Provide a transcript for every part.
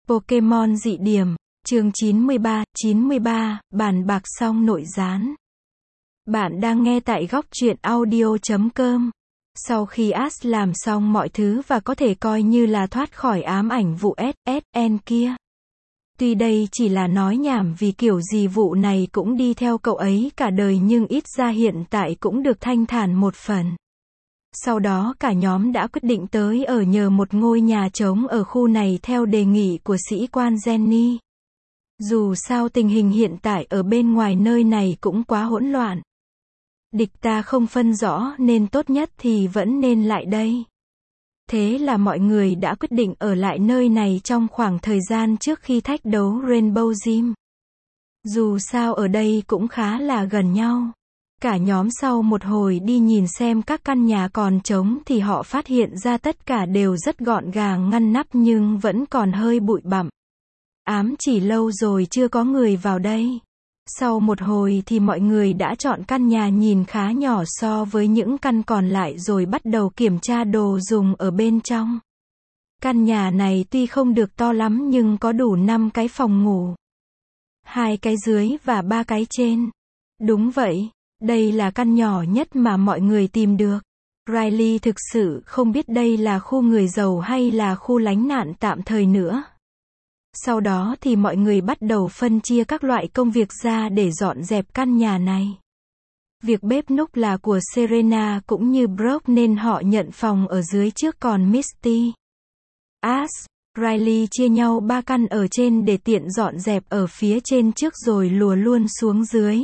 Pokemon dị điểm, chương 93, bàn bạc xong nội gián. Bạn đang nghe tại góc truyện audio.com. Sau khi Ash làm xong mọi thứ và có thể coi như là thoát khỏi ám ảnh vụ SSN kia. Tuy đây chỉ là nói nhảm vì kiểu gì vụ này cũng đi theo cậu ấy cả đời nhưng ít ra hiện tại cũng được thanh thản một phần. Sau đó cả nhóm đã quyết định tới ở nhờ một ngôi nhà trống ở khu này theo đề nghị của sĩ quan Jenny. Dù sao tình hình hiện tại ở bên ngoài nơi này cũng quá hỗn loạn. Địch ta không phân rõ nên tốt nhất thì vẫn nên lại đây. Thế là mọi người đã quyết định ở lại nơi này trong khoảng thời gian trước khi thách đấu Rainbow Gym. Dù sao ở đây cũng khá là gần nhau. Cả nhóm sau một hồi đi nhìn xem các căn nhà còn trống thì họ phát hiện ra tất cả đều rất gọn gàng ngăn nắp nhưng vẫn còn hơi bụi bặm. Ám chỉ lâu rồi chưa có người vào đây. Sau một hồi thì mọi người đã chọn căn nhà nhìn khá nhỏ so với những căn còn lại rồi bắt đầu kiểm tra đồ dùng ở bên trong. Căn nhà này tuy không được to lắm nhưng có đủ 5 cái phòng ngủ. 2 cái dưới và 3 cái trên. Đúng vậy. Đây là căn nhỏ nhất mà mọi người tìm được. Riley thực sự không biết đây là khu người giàu hay là khu lánh nạn tạm thời nữa. Sau đó thì mọi người bắt đầu phân chia các loại công việc ra để dọn dẹp căn nhà này. Việc bếp núc là của Serena cũng như Brooke nên họ nhận phòng ở dưới trước còn Misty, Ash, Riley chia nhau 3 căn ở trên để tiện dọn dẹp ở phía trên trước rồi lùa luôn xuống dưới.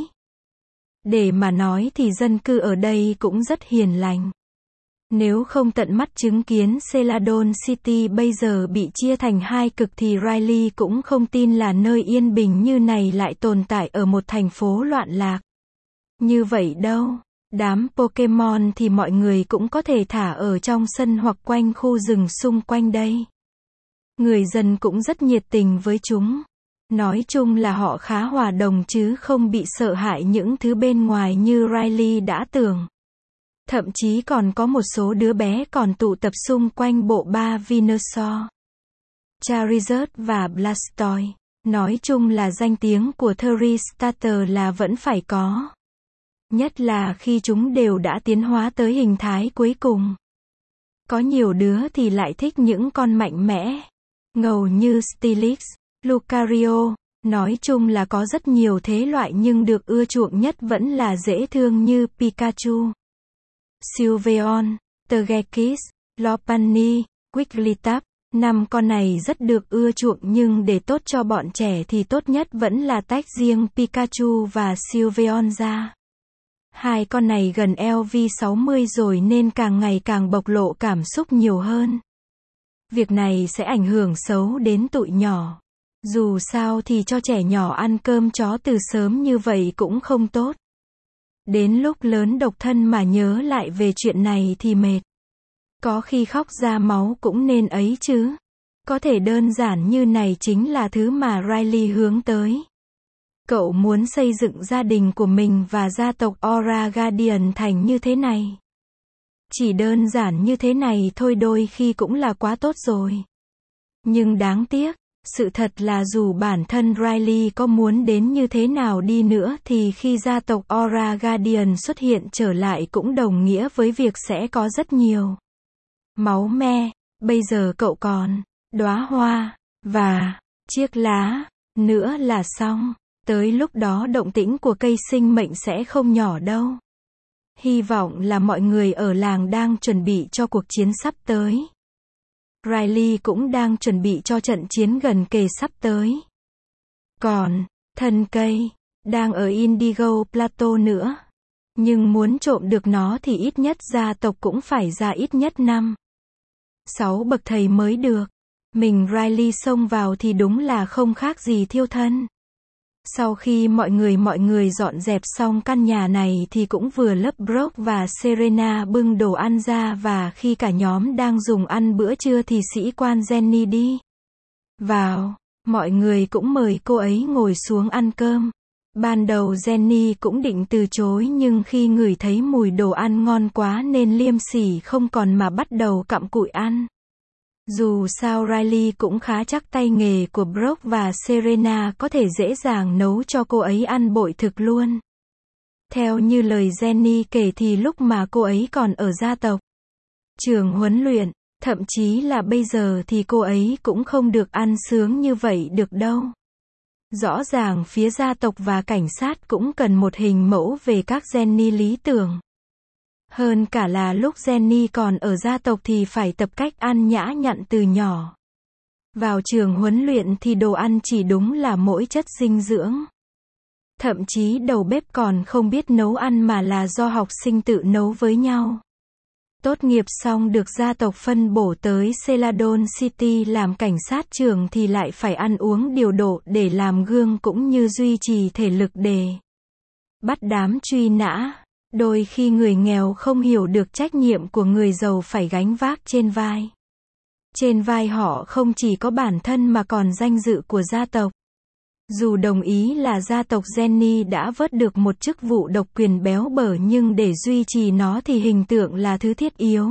Để mà nói thì dân cư ở đây cũng rất hiền lành. Nếu không tận mắt chứng kiến Celadon City bây giờ bị chia thành 2 cực thì Riley cũng không tin là nơi yên bình như này lại tồn tại ở một thành phố loạn lạc. Như vậy đâu. Đám Pokemon thì mọi người cũng có thể thả ở trong sân hoặc quanh khu rừng xung quanh đây. Người dân cũng rất nhiệt tình với chúng. Nói chung là họ khá hòa đồng chứ không bị sợ hãi những thứ bên ngoài như Riley đã tưởng. Thậm chí còn có một số đứa bé còn tụ tập xung quanh bộ ba Venusaur, Charizard và Blastoise. Nói chung là danh tiếng của Thurry Starter là vẫn phải có. Nhất là khi chúng đều đã tiến hóa tới hình thái cuối cùng. Có nhiều đứa thì lại thích những con mạnh mẽ, ngầu như Steelix, Lucario. Nói chung là có rất nhiều thế loại nhưng được ưa chuộng nhất vẫn là dễ thương như Pikachu, Sylveon, Togekiss, Lopunny, Wigglytuff. 5 con này rất được ưa chuộng nhưng để tốt cho bọn trẻ thì tốt nhất vẫn là tách riêng Pikachu và Sylveon ra. 2 con này gần LV60 rồi nên càng ngày càng bộc lộ cảm xúc nhiều hơn. Việc này sẽ ảnh hưởng xấu đến tụi nhỏ. Dù sao thì cho trẻ nhỏ ăn cơm chó từ sớm như vậy cũng không tốt. Đến lúc lớn độc thân mà nhớ lại về chuyện này thì mệt. Có khi khóc ra máu cũng nên ấy chứ. Có thể đơn giản như này chính là thứ mà Riley hướng tới. Cậu muốn xây dựng gia đình của mình và gia tộc Aura Guardian thành như thế này. Chỉ đơn giản như thế này thôi đôi khi cũng là quá tốt rồi. Nhưng đáng tiếc. Sự thật là dù bản thân Riley có muốn đến như thế nào đi nữa thì khi gia tộc Aura Guardian xuất hiện trở lại cũng đồng nghĩa với việc sẽ có rất nhiều máu me. Bây giờ cậu còn đóa hoa và chiếc lá nữa là xong. Tới lúc đó động tĩnh của cây sinh mệnh sẽ không nhỏ đâu. Hy vọng là mọi người ở làng đang chuẩn bị cho cuộc chiến sắp tới. Riley cũng đang chuẩn bị cho trận chiến gần kề sắp tới. Còn, thân cây, đang ở Indigo Plateau nữa. Nhưng muốn trộm được nó thì ít nhất gia tộc cũng phải ra ít nhất 5-6 bậc thầy mới được. Mình Riley xông vào thì đúng là không khác gì thiêu thân. Sau khi mọi người dọn dẹp xong căn nhà này thì cũng vừa lấp Brooke và Serena bưng đồ ăn ra và khi cả nhóm đang dùng ăn bữa trưa thì sĩ quan Jenny đi vào. Mọi người cũng mời cô ấy ngồi xuống ăn cơm. Ban đầu Jenny cũng định từ chối nhưng khi ngửi thấy mùi đồ ăn ngon quá nên liêm sỉ không còn mà bắt đầu cặm cụi ăn. Dù sao Riley cũng khá chắc tay nghề của Brock và Serena có thể dễ dàng nấu cho cô ấy ăn bội thực luôn. Theo như lời Jenny kể thì lúc mà cô ấy còn ở gia tộc, trường huấn luyện, thậm chí là bây giờ thì cô ấy cũng không được ăn sướng như vậy được đâu. Rõ ràng phía gia tộc và cảnh sát cũng cần một hình mẫu về các Jenny lý tưởng. Hơn cả là lúc Jenny còn ở gia tộc thì phải tập cách ăn nhã nhặn từ nhỏ. Vào trường huấn luyện thì đồ ăn chỉ đúng là mỗi chất dinh dưỡng. Thậm chí đầu bếp còn không biết nấu ăn mà là do học sinh tự nấu với nhau. Tốt nghiệp xong được gia tộc phân bổ tới Celadon City làm cảnh sát trưởng thì lại phải ăn uống điều độ để làm gương cũng như duy trì thể lực để bắt đám truy nã. Đôi khi người nghèo không hiểu được trách nhiệm của người giàu phải gánh vác trên vai. Trên vai họ không chỉ có bản thân mà còn danh dự của gia tộc. Dù đồng ý là gia tộc Jenny đã vớt được một chức vụ độc quyền béo bở nhưng để duy trì nó thì hình tượng là thứ thiết yếu.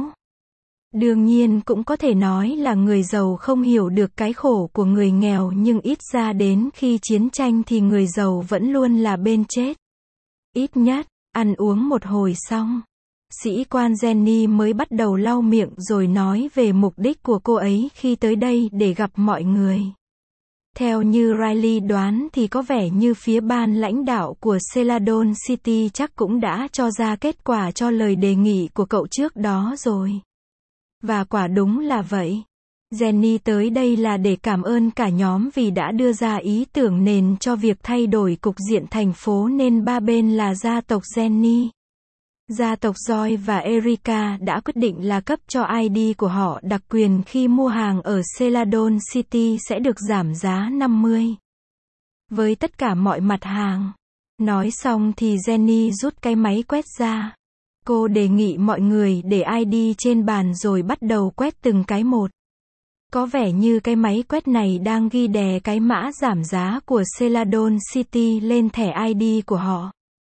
Đương nhiên cũng có thể nói là người giàu không hiểu được cái khổ của người nghèo nhưng ít ra đến khi chiến tranh thì người giàu vẫn luôn là bên chết. Ít nhất, ăn uống một hồi xong, sĩ quan Jenny mới bắt đầu lau miệng rồi nói về mục đích của cô ấy khi tới đây để gặp mọi người. Theo như Riley đoán thì có vẻ như phía ban lãnh đạo của Celadon City chắc cũng đã cho ra kết quả cho lời đề nghị của cậu trước đó rồi. Và quả đúng là vậy. Jenny tới đây là để cảm ơn cả nhóm vì đã đưa ra ý tưởng nền cho việc thay đổi cục diện thành phố nên ba bên là gia tộc Jenny, gia tộc Joy và Erica đã quyết định là cấp cho ID của họ đặc quyền khi mua hàng ở Celadon City sẽ được giảm giá 50%. Với tất cả mọi mặt hàng. Nói xong thì Jenny rút cái máy quét ra. Cô đề nghị mọi người để ID trên bàn rồi bắt đầu quét từng cái một. Có vẻ như cái máy quét này đang ghi đè cái mã giảm giá của Celadon City lên thẻ ID của họ.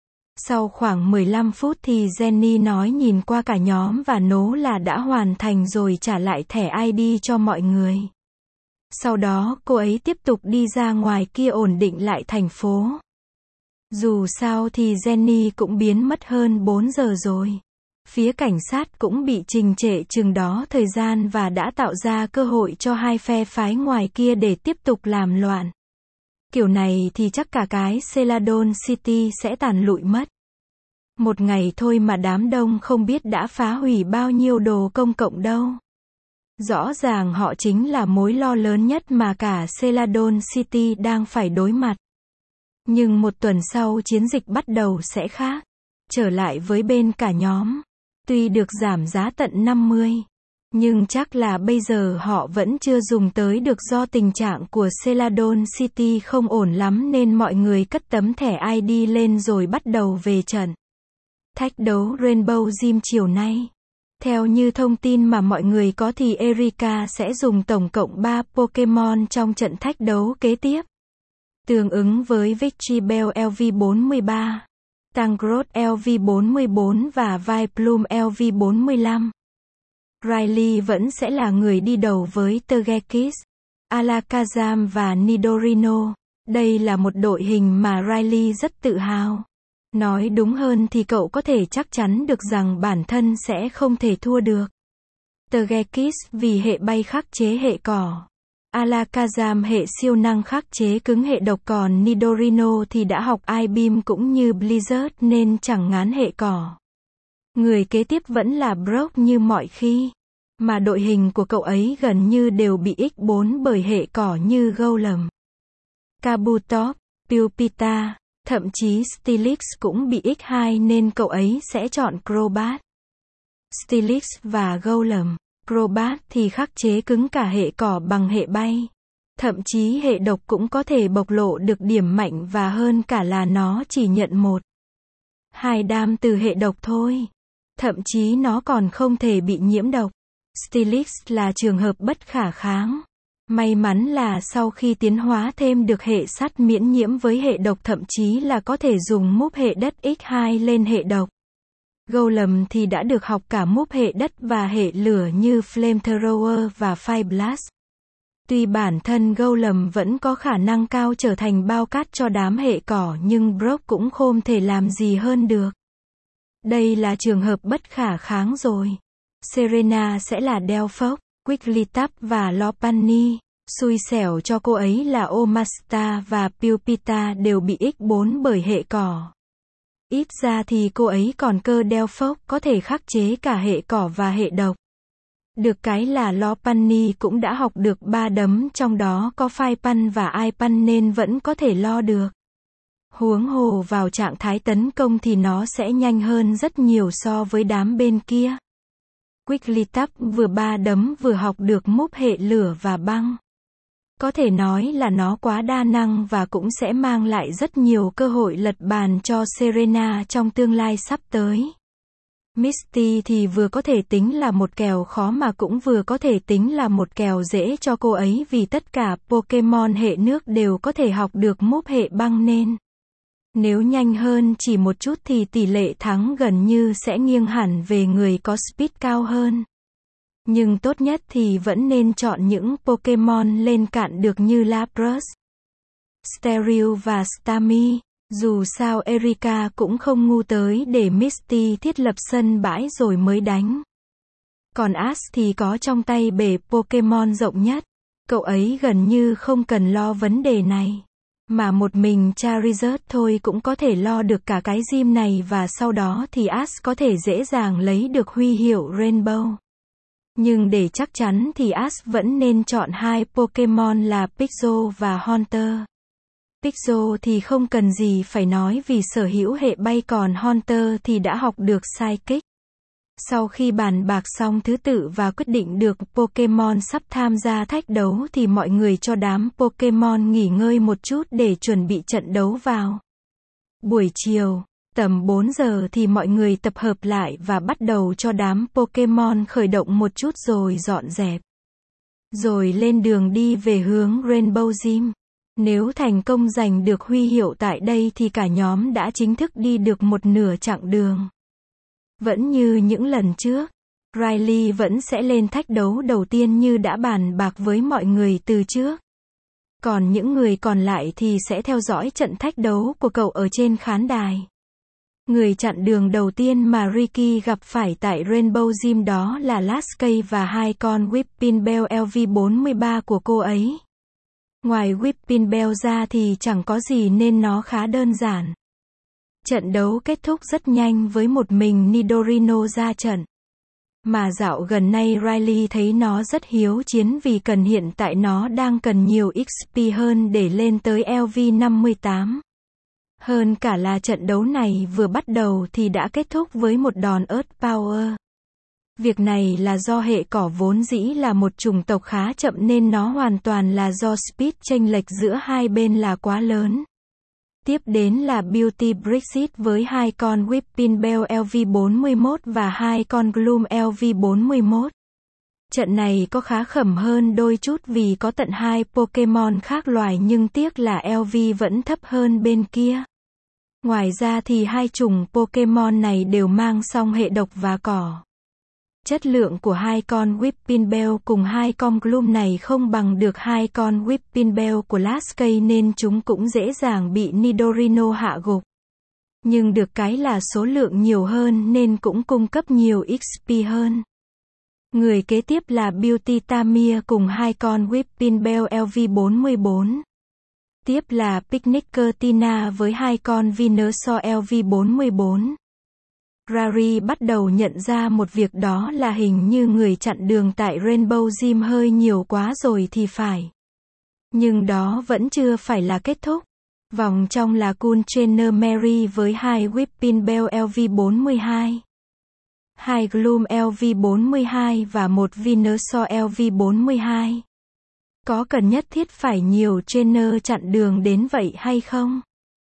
Sau khoảng 15 phút thì Jenny nói nhìn qua cả nhóm và nố là đã hoàn thành rồi trả lại thẻ ID cho mọi người. Sau đó cô ấy tiếp tục đi ra ngoài kia ổn định lại thành phố. Dù sao thì Jenny cũng biến mất hơn 4 giờ rồi. Phía cảnh sát cũng bị trình trệ chừng đó thời gian và đã tạo ra cơ hội cho hai phe phái ngoài kia để tiếp tục làm loạn. Kiểu này thì chắc cả cái Celadon City sẽ tàn lụi mất. Một ngày thôi mà đám đông không biết đã phá hủy bao nhiêu đồ công cộng đâu. Rõ ràng họ chính là mối lo lớn nhất mà cả Celadon City đang phải đối mặt. Nhưng một tuần sau chiến dịch bắt đầu sẽ khác. Trở lại với bên cả nhóm. Tuy được giảm giá tận 50%. Nhưng chắc là bây giờ họ vẫn chưa dùng tới được do tình trạng của Celadon City không ổn lắm nên mọi người cất tấm thẻ ID lên rồi bắt đầu về trận. Thách đấu Rainbow Gym chiều nay. Theo như thông tin mà mọi người có thì Erica sẽ dùng tổng cộng 3 Pokémon trong trận thách đấu kế tiếp. Tương ứng với Victreebel LV43, Tangrowth LV44 và Vileplume LV45. Riley vẫn sẽ là người đi đầu với Togekiss, Alakazam và Nidorino. Đây là một đội hình mà Riley rất tự hào. Nói đúng hơn thì cậu có thể chắc chắn được rằng bản thân sẽ không thể thua được. Togekiss vì hệ bay khắc chế hệ cỏ. Alakazam hệ siêu năng khắc chế cứng hệ độc còn Nidorino thì đã học I-Beam cũng như Blizzard nên chẳng ngán hệ cỏ. Người kế tiếp vẫn là Brock như mọi khi. Mà đội hình của cậu ấy gần như đều bị X4 bởi hệ cỏ như Golem, Kabutops, Pulpita, thậm chí Steelix cũng bị X2 nên cậu ấy sẽ chọn Crobat. Steelix và Golem, Crobat thì khắc chế cứng cả hệ cỏ bằng hệ bay. Thậm chí hệ độc cũng có thể bộc lộ được điểm mạnh và hơn cả là nó chỉ nhận 1-2 đam từ hệ độc thôi. Thậm chí nó còn không thể bị nhiễm độc. Steelix là trường hợp bất khả kháng. May mắn là sau khi tiến hóa thêm được hệ sắt miễn nhiễm với hệ độc thậm chí là có thể dùng move hệ đất X2 lên hệ độc. Golem thì đã được học cả move hệ đất và hệ lửa như Flamethrower và Fire Blast. Tuy bản thân Golem vẫn có khả năng cao trở thành bao cát cho đám hệ cỏ nhưng Brock cũng không thể làm gì hơn được. Đây là trường hợp bất khả kháng rồi. Serena sẽ là Delphox, Wigglytuff và Lopunny. Xui xẻo cho cô ấy là Omastar và Pupita đều bị X4 bởi hệ cỏ. Ít ra thì cô ấy còn cơ Delphox có thể khắc chế cả hệ cỏ và hệ độc. Được cái là Lopunny cũng đã học được 3 đấm trong đó có Fire Punch và Ice Punch nên vẫn có thể lo được. Huống hồ vào trạng thái tấn công thì nó sẽ nhanh hơn rất nhiều so với đám bên kia. Wigglytuff vừa 3 đấm vừa học được move hệ lửa và băng. Có thể nói là nó quá đa năng và cũng sẽ mang lại rất nhiều cơ hội lật bàn cho Serena trong tương lai sắp tới. Misty thì vừa có thể tính là một kèo khó mà cũng vừa có thể tính là một kèo dễ cho cô ấy vì tất cả Pokemon hệ nước đều có thể học được move hệ băng nên nếu nhanh hơn chỉ một chút thì tỷ lệ thắng gần như sẽ nghiêng hẳn về người có speed cao hơn. Nhưng tốt nhất thì vẫn nên chọn những Pokemon lên cạn được như Lapras, Sterile và Starmie. Dù sao Erika cũng không ngu tới để Misty thiết lập sân bãi rồi mới đánh. Còn Ash thì có trong tay bể Pokemon rộng nhất. Cậu ấy gần như không cần lo vấn đề này. Mà một mình Charizard thôi cũng có thể lo được cả cái gym này và sau đó thì Ash có thể dễ dàng lấy được huy hiệu Rainbow. Nhưng để chắc chắn thì Ash vẫn nên chọn 2 Pokemon là Pixel và Haunter. Pixel thì không cần gì phải nói vì sở hữu hệ bay còn Haunter thì đã học được Psychic. Sau khi bàn bạc xong thứ tự và quyết định được Pokemon sắp tham gia thách đấu thì mọi người cho đám Pokemon nghỉ ngơi một chút để chuẩn bị trận đấu vào. Buổi chiều, tầm 4 giờ thì mọi người tập hợp lại và bắt đầu cho đám Pokemon khởi động một chút rồi dọn dẹp. Rồi lên đường đi về hướng Rainbow Gym. Nếu thành công giành được huy hiệu tại đây thì cả nhóm đã chính thức đi được một nửa chặng đường. Vẫn như những lần trước, Riley vẫn sẽ lên thách đấu đầu tiên như đã bàn bạc với mọi người từ trước. Còn những người còn lại thì sẽ theo dõi trận thách đấu của cậu ở trên khán đài. Người chặn đường đầu tiên mà Ricky gặp phải tại Rainbow Gym đó là Lasky và 2 con Whipping Bell LV43 của cô ấy. Ngoài Whipping Bell ra thì chẳng có gì nên nó khá đơn giản. Trận đấu kết thúc rất nhanh với một mình Nidorino ra trận. Mà dạo gần nay Riley thấy nó rất hiếu chiến vì hiện tại nó đang cần nhiều XP hơn để lên tới LV58. Hơn cả là trận đấu này vừa bắt đầu thì đã kết thúc với một đòn Earth Power. Việc này là do hệ cỏ vốn dĩ là một chủng tộc khá chậm nên nó hoàn toàn là do speed chênh lệch giữa hai bên là quá lớn. Tiếp đến là Beauty Brexit với 2 con Whipping Bell LV41 và 2 con Gloom LV41. Trận này có khá khẩm hơn đôi chút vì có tận 2 Pokemon khác loài nhưng tiếc là LV vẫn thấp hơn bên kia. Ngoài ra thì 2 chủng Pokemon này đều mang song hệ độc và cỏ. Chất lượng của 2 con Whipping Bell cùng 2 con Gloom này không bằng được 2 con Whipping Bell của Lasky nên chúng cũng dễ dàng bị Nidorino hạ gục. Nhưng được cái là số lượng nhiều hơn nên cũng cung cấp nhiều XP hơn. Người kế tiếp là Beauty Tamir cùng 2 con Whipping Bell LV44. Tiếp là Picnicker Tina với 2 con Venusaur LV44. Rari bắt đầu nhận ra một việc đó là hình như người chặn đường tại Rainbow Gym hơi nhiều quá rồi thì phải. Nhưng đó vẫn chưa phải là kết thúc. Vòng trong là Cool Trainer Mary với 2 Whipping Bell LV42, 2 Gloom LV42 và 1 Venusaur LV42. Có cần nhất thiết phải nhiều trainer chặn đường đến vậy hay không?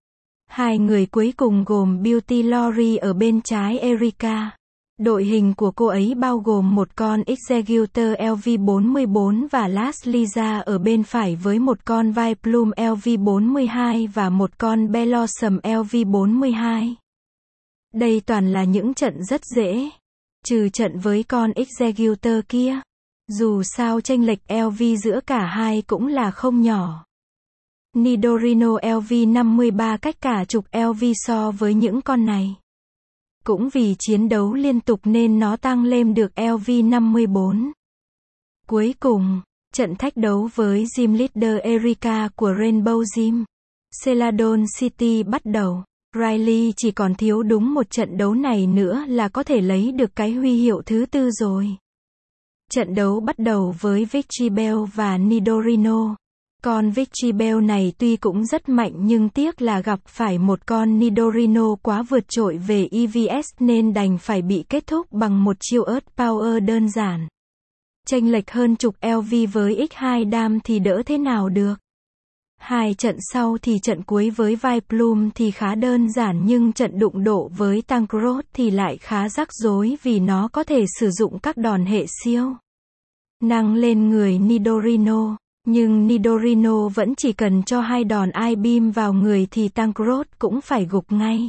2 người cuối cùng gồm Beauty Lori ở bên trái Erika. Đội hình của cô ấy bao gồm một con Executor LV44 và Last Lisa ở bên phải với một con Vileplume LV42 và một con Bellossom LV42. Đây toàn là những trận rất dễ. Trừ trận với con Executor kia. Dù sao chênh lệch LV giữa cả hai cũng là không nhỏ. Nidorino LV53 cách cả chục LV so với những con này. Cũng vì chiến đấu liên tục nên nó tăng lên được LV54. Cuối cùng, trận thách đấu với Gym Leader Erika của Rainbow Gym, Celadon City bắt đầu. Riley chỉ còn thiếu đúng một trận đấu này nữa là có thể lấy được cái huy hiệu thứ 4 rồi. Trận đấu bắt đầu với Victory Bell và Nidorino. Con Victory Bell này tuy cũng rất mạnh nhưng tiếc là gặp phải một con Nidorino quá vượt trội về EVS nên đành phải bị kết thúc bằng một chiêu Earth Power đơn giản. Chênh lệch hơn chục LV với X2 Dam thì đỡ thế nào được. Hai trận sau thì trận cuối với Viplum thì khá đơn giản nhưng trận đụng độ với Tancred thì lại khá rắc rối vì nó có thể sử dụng các đòn hệ siêu năng lên người Nidorino. Nhưng Nidorino vẫn chỉ cần cho hai đòn I-beam vào người thì Tancred cũng phải gục ngay.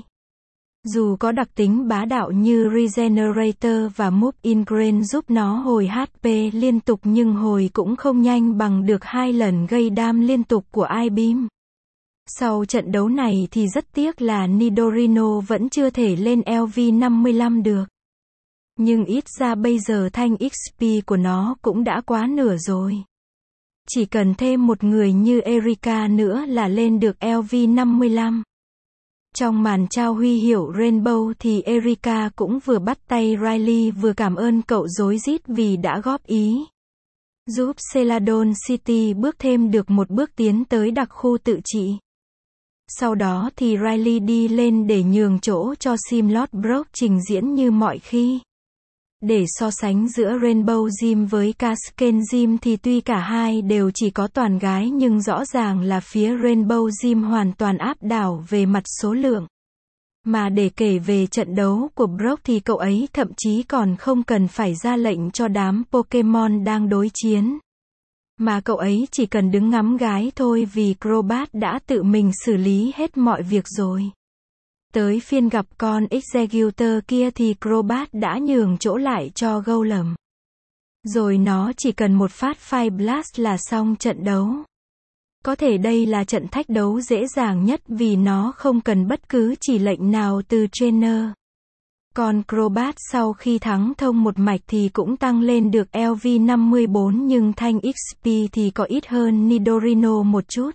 Dù có đặc tính bá đạo như Regenerator và Move Ingrain giúp nó hồi HP liên tục nhưng hồi cũng không nhanh bằng được 2 lần gây đam liên tục của I-beam. Sau trận đấu này thì rất tiếc là Nidorino vẫn chưa thể lên LV55 được. Nhưng ít ra bây giờ thanh XP của nó cũng đã quá nửa rồi. Chỉ cần thêm một người như Erika nữa là lên được LV55. Trong màn trao huy hiệu Rainbow thì Erika cũng vừa bắt tay Riley vừa cảm ơn cậu rối rít vì đã góp ý giúp Celadon City bước thêm được một bước tiến tới đặc khu tự trị. Sau đó thì Riley đi lên để nhường chỗ cho Simlot Brock trình diễn như mọi khi. Để so sánh giữa Rainbow Gym với Cascade Gym thì tuy cả hai đều chỉ có toàn gái nhưng rõ ràng là phía Rainbow Gym hoàn toàn áp đảo về mặt số lượng. Mà để kể về trận đấu của Brock thì cậu ấy thậm chí còn không cần phải ra lệnh cho đám Pokemon đang đối chiến. Mà cậu ấy chỉ cần đứng ngắm gái thôi vì Crobat đã tự mình xử lý hết mọi việc rồi. Tới phiên gặp con Executor kia thì Crobat đã nhường chỗ lại cho Golem. Rồi nó chỉ cần một phát Fire Blast là xong trận đấu. Có thể đây là trận thách đấu dễ dàng nhất vì nó không cần bất cứ chỉ lệnh nào từ trainer. Còn Crobat sau khi thắng thông một mạch thì cũng tăng lên được LV54 nhưng thanh XP thì có ít hơn Nidorino một chút.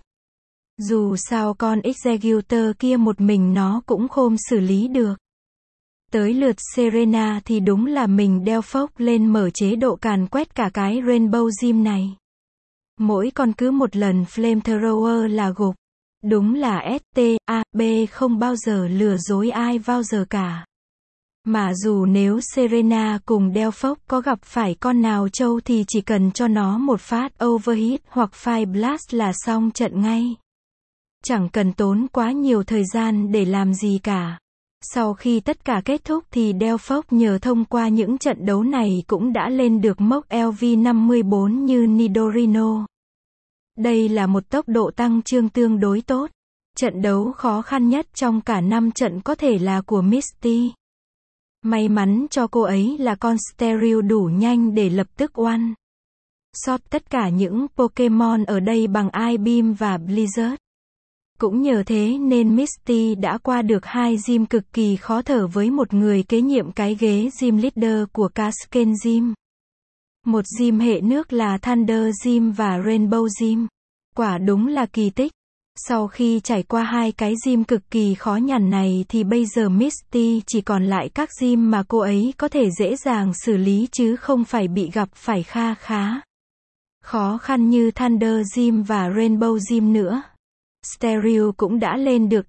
Dù sao con Executor kia một mình nó cũng khôm xử lý được. Tới lượt Serena thì đúng là mình đeo phốc lên mở chế độ càn quét cả cái Rainbow Gym này. Mỗi con cứ một lần Flamethrower là gục. Đúng là STAB không bao giờ lừa dối ai bao giờ cả. Mà dù nếu Serena cùng đeo phốc có gặp phải con nào trâu thì chỉ cần cho nó một phát Overheat hoặc Fire Blast là xong trận ngay. Chẳng cần tốn quá nhiều thời gian để làm gì cả. Sau khi tất cả kết thúc thì Delphos nhờ thông qua những trận đấu này cũng đã lên được mốc LV54 như Nidorino. Đây là một tốc độ tăng trưởng tương đối tốt. Trận đấu khó khăn nhất trong cả 5 trận có thể là của Misty. May mắn cho cô ấy là con Stereo đủ nhanh để lập tức one shot tất cả những Pokemon ở đây bằng I-Beam và Blizzard. Cũng nhờ thế nên Misty đã qua được 2 gym cực kỳ khó thở với một người kế nhiệm cái ghế gym leader của Cascade Gym. Một gym hệ nước là Thunder Gym và Rainbow Gym. Quả đúng là kỳ tích. Sau khi trải qua 2 cái gym cực kỳ khó nhằn này thì bây giờ Misty chỉ còn lại các gym mà cô ấy có thể dễ dàng xử lý chứ không phải bị gặp phải khá khó khăn như Thunder Gym và Rainbow Gym nữa. Stereo cũng đã lên được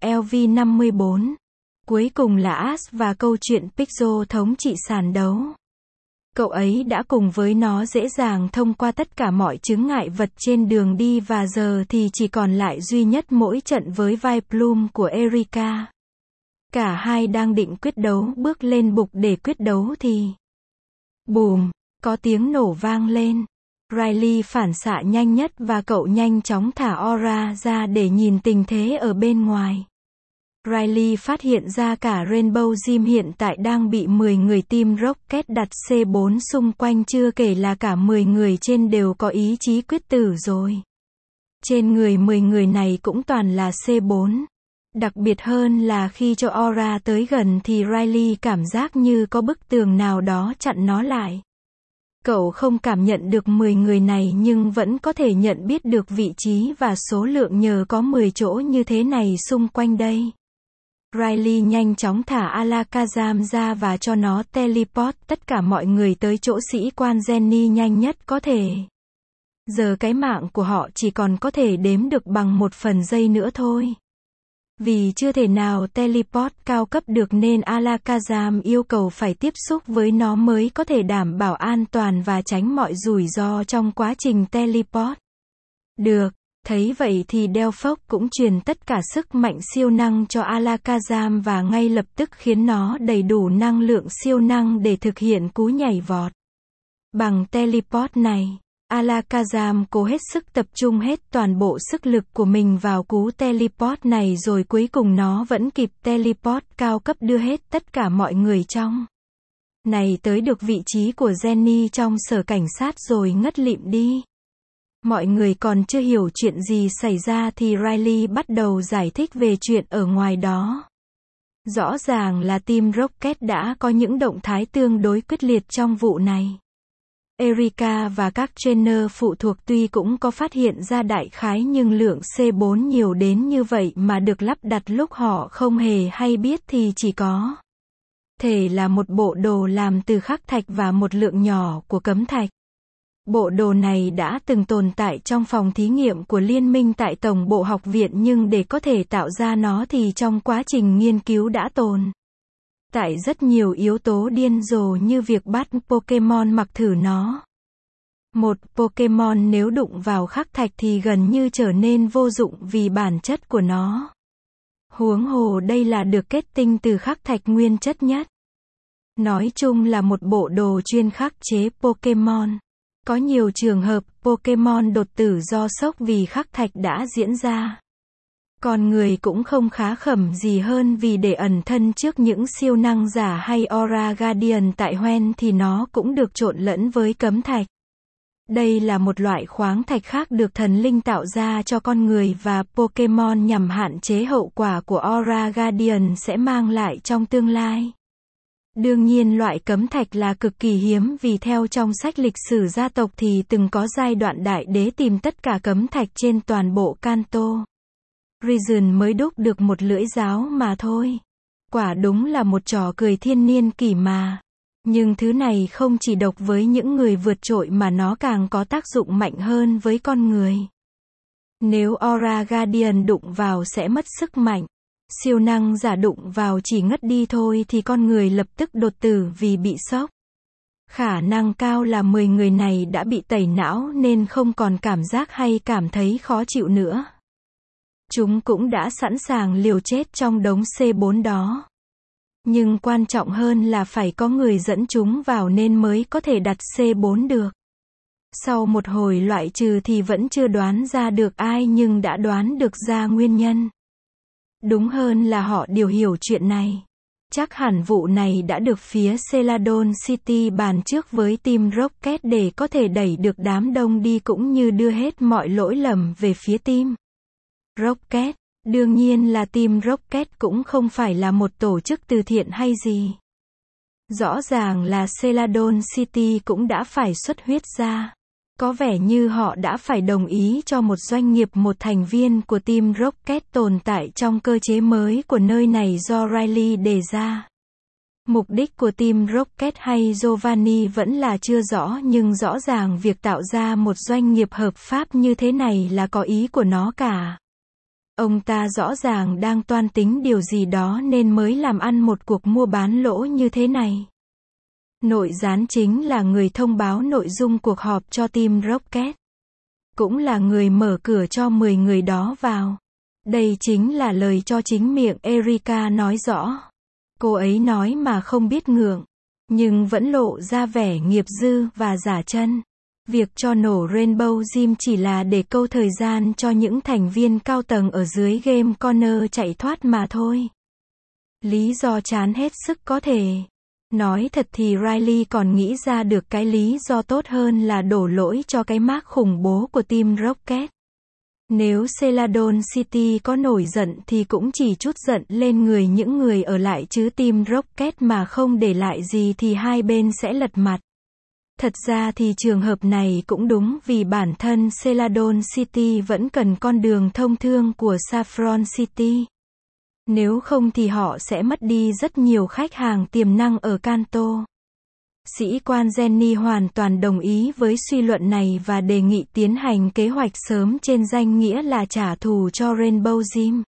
LV54. Cuối cùng là Ash và câu chuyện Pixel thống trị sàn đấu. Cậu ấy đã cùng với nó dễ dàng thông qua tất cả mọi chướng ngại vật trên đường đi và giờ thì chỉ còn lại duy nhất mỗi trận với Viplum của Erika. Cả hai đang định quyết đấu bước lên bục để quyết đấu thì bùm, có tiếng nổ vang lên. Riley phản xạ nhanh nhất và cậu nhanh chóng thả aura ra để nhìn tình thế ở bên ngoài. Riley phát hiện ra cả Rainbow Gym hiện tại đang bị 10 người Team Rocket đặt C4 xung quanh, chưa kể là cả 10 người trên đều có ý chí quyết tử rồi. Trên người 10 người này cũng toàn là C4. Đặc biệt hơn là khi cho Aura tới gần thì Riley cảm giác như có bức tường nào đó chặn nó lại. Cậu không cảm nhận được 10 người này nhưng vẫn có thể nhận biết được vị trí và số lượng nhờ có 10 chỗ như thế này xung quanh đây. Riley nhanh chóng thả Alakazam ra và cho nó teleport tất cả mọi người tới chỗ sĩ quan Jenny nhanh nhất có thể. Giờ cái mạng của họ chỉ còn có thể đếm được bằng 1 phần giây nữa thôi. Vì chưa thể nào teleport cao cấp được nên Alakazam yêu cầu phải tiếp xúc với nó mới có thể đảm bảo an toàn và tránh mọi rủi ro trong quá trình teleport. Được, thấy vậy thì Delphos cũng truyền tất cả sức mạnh siêu năng cho Alakazam và ngay lập tức khiến nó đầy đủ năng lượng siêu năng để thực hiện cú nhảy vọt. Bằng teleport này, Alakazam cố hết sức tập trung hết toàn bộ sức lực của mình vào cú teleport này rồi cuối cùng nó vẫn kịp teleport cao cấp đưa hết tất cả mọi người trong này tới được vị trí của Jenny trong sở cảnh sát rồi ngất lịm đi. Mọi người còn chưa hiểu chuyện gì xảy ra thì Riley bắt đầu giải thích về chuyện ở ngoài đó. Rõ ràng là Team Rocket đã có những động thái tương đối quyết liệt trong vụ này. Erica và các trainer phụ thuộc tuy cũng có phát hiện ra đại khái nhưng lượng C4 nhiều đến như vậy mà được lắp đặt lúc họ không hề hay biết thì chỉ có thể là một bộ đồ làm từ khắc thạch và một lượng nhỏ của cấm thạch. Bộ đồ này đã từng tồn tại trong phòng thí nghiệm của liên minh tại Tổng bộ học viện nhưng để có thể tạo ra nó thì trong quá trình nghiên cứu đã tồn tại rất nhiều yếu tố điên rồ như việc bắt Pokemon mặc thử nó. Một Pokemon nếu đụng vào khắc thạch thì gần như trở nên vô dụng vì bản chất của nó. Huống hồ đây là được kết tinh từ khắc thạch nguyên chất nhất. Nói chung là một bộ đồ chuyên khắc chế Pokemon. Có nhiều trường hợp Pokemon đột tử do sốc vì khắc thạch đã diễn ra. Con người cũng không khá khẩm gì hơn vì để ẩn thân trước những siêu năng giả hay Aura Guardian tại Hoenn thì nó cũng được trộn lẫn với cấm thạch. Đây là một loại khoáng thạch khác được thần linh tạo ra cho con người và Pokemon nhằm hạn chế hậu quả của Aura Guardian sẽ mang lại trong tương lai. Đương nhiên loại cấm thạch là cực kỳ hiếm vì theo trong sách lịch sử gia tộc thì từng có giai đoạn đại đế tìm tất cả cấm thạch trên toàn bộ Kanto Region mới đúc được một lưỡi giáo mà thôi. Quả đúng là một trò cười thiên niên kỷ mà. Nhưng thứ này không chỉ độc với những người vượt trội mà nó càng có tác dụng mạnh hơn với con người. Nếu Aura Guardian đụng vào sẽ mất sức mạnh. Siêu năng giả đụng vào chỉ ngất đi thôi thì con người lập tức đột tử vì bị sốc. Khả năng cao là 10 người này đã bị tẩy não nên không còn cảm giác hay cảm thấy khó chịu nữa. Chúng cũng đã sẵn sàng liều chết trong đống C4 đó. Nhưng quan trọng hơn là phải có người dẫn chúng vào nên mới có thể đặt C4 được. Sau một hồi loại trừ thì vẫn chưa đoán ra được ai nhưng đã đoán được ra nguyên nhân. Đúng hơn là họ đều hiểu chuyện này. Chắc hẳn vụ này đã được phía Celadon City bàn trước với Team Rocket để có thể đẩy được đám đông đi cũng như đưa hết mọi lỗi lầm về phía Team Rocket. Đương nhiên là Team Rocket cũng không phải là một tổ chức từ thiện hay gì. Rõ ràng là Celadon City cũng đã phải xuất huyết ra. Có vẻ như họ đã phải đồng ý cho một doanh nghiệp một thành viên của Team Rocket tồn tại trong cơ chế mới của nơi này do Riley đề ra. Mục đích của Team Rocket hay Giovanni vẫn là chưa rõ nhưng rõ ràng việc tạo ra một doanh nghiệp hợp pháp như thế này là có ý của nó cả. Ông ta rõ ràng đang toan tính điều gì đó nên mới làm ăn một cuộc mua bán lỗ như thế này. Nội gián chính là người thông báo nội dung cuộc họp cho Team Rocket. Cũng là người mở cửa cho 10 người đó vào. Đây chính là lời cho chính miệng Erica nói rõ. Cô ấy nói mà không biết ngượng. Nhưng vẫn lộ ra vẻ nghiệp dư và giả chân. Việc cho nổ Rainbow Gym chỉ là để câu thời gian cho những thành viên cao tầng ở dưới game corner chạy thoát mà thôi. Lý do chán hết sức có thể. Nói thật thì Riley còn nghĩ ra được cái lý do tốt hơn là đổ lỗi cho cái mác khủng bố của team Rocket. Nếu Celadon City có nổi giận thì cũng chỉ trút giận lên người những người ở lại chứ team Rocket mà không để lại gì thì hai bên sẽ lật mặt. Thật ra thì trường hợp này cũng đúng vì bản thân Celadon City vẫn cần con đường thông thương của Saffron City. Nếu không thì họ sẽ mất đi rất nhiều khách hàng tiềm năng ở Kanto. Sĩ quan Jenny hoàn toàn đồng ý với suy luận này và đề nghị tiến hành kế hoạch sớm trên danh nghĩa là trả thù cho Rainbow Gym.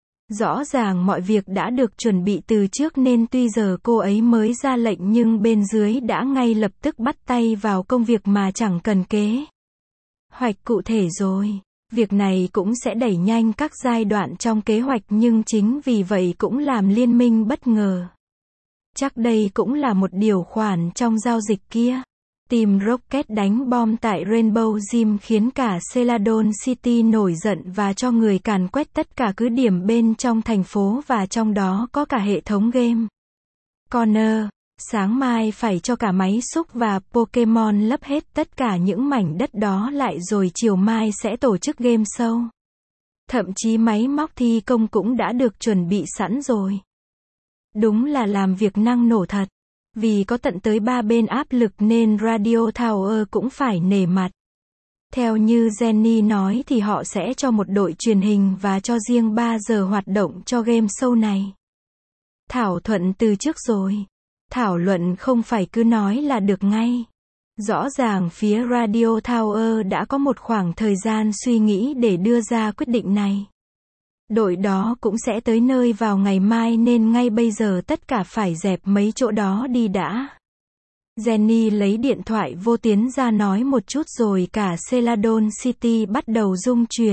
Rõ ràng mọi việc đã được chuẩn bị từ trước nên tuy giờ cô ấy mới ra lệnh nhưng bên dưới đã ngay lập tức bắt tay vào công việc mà chẳng cần kế hoạch cụ thể rồi. Việc này cũng sẽ đẩy nhanh các giai đoạn trong kế hoạch nhưng chính vì vậy cũng làm liên minh bất ngờ. Chắc đây cũng là một điều khoản trong giao dịch kia. Team Rocket đánh bom tại Rainbow Gym khiến cả Celadon City nổi giận và cho người càn quét tất cả cứ điểm bên trong thành phố và trong đó có cả hệ thống game Corner. Sáng mai phải cho cả máy xúc và Pokemon lấp hết tất cả những mảnh đất đó lại rồi chiều mai sẽ tổ chức game show. Thậm chí máy móc thi công cũng đã được chuẩn bị sẵn rồi. Đúng là làm việc năng nổ thật. Vì có tận tới 3 bên áp lực nên Radio Tower cũng phải nể mặt. Theo như Jenny nói thì họ sẽ cho một đội truyền hình và cho riêng 3 giờ hoạt động cho game show này. Thảo thuận từ trước rồi. Thảo luận không phải cứ nói là được ngay. Rõ ràng phía Radio Tower đã có một khoảng thời gian suy nghĩ để đưa ra quyết định này. Đội đó cũng sẽ tới nơi vào ngày mai nên ngay bây giờ tất cả phải dẹp mấy chỗ đó đi đã. Jenny lấy điện thoại vô tuyến ra nói một chút rồi cả Celadon City bắt đầu rung chuyển.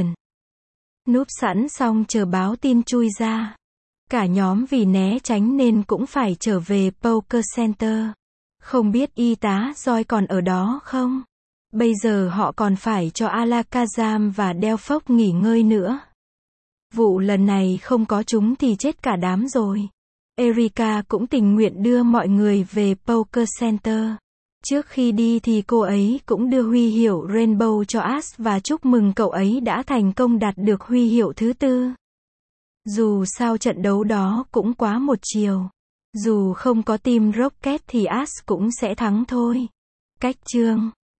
Núp sẵn xong chờ báo tin chui ra. Cả nhóm vì né tránh nên cũng phải trở về Poker Center. Không biết y tá Joy còn ở đó không? Bây giờ họ còn phải cho Alakazam và Delphok nghỉ ngơi nữa. Vụ lần này không có chúng thì chết cả đám rồi. Erika cũng tình nguyện đưa mọi người về Poker Center. Trước khi đi thì cô ấy cũng đưa huy hiệu Rainbow cho Ash và chúc mừng cậu ấy đã thành công đạt được huy hiệu thứ 4. Dù sao trận đấu đó cũng quá một chiều. Dù không có team Rocket thì Ash cũng sẽ thắng thôi. Cách chương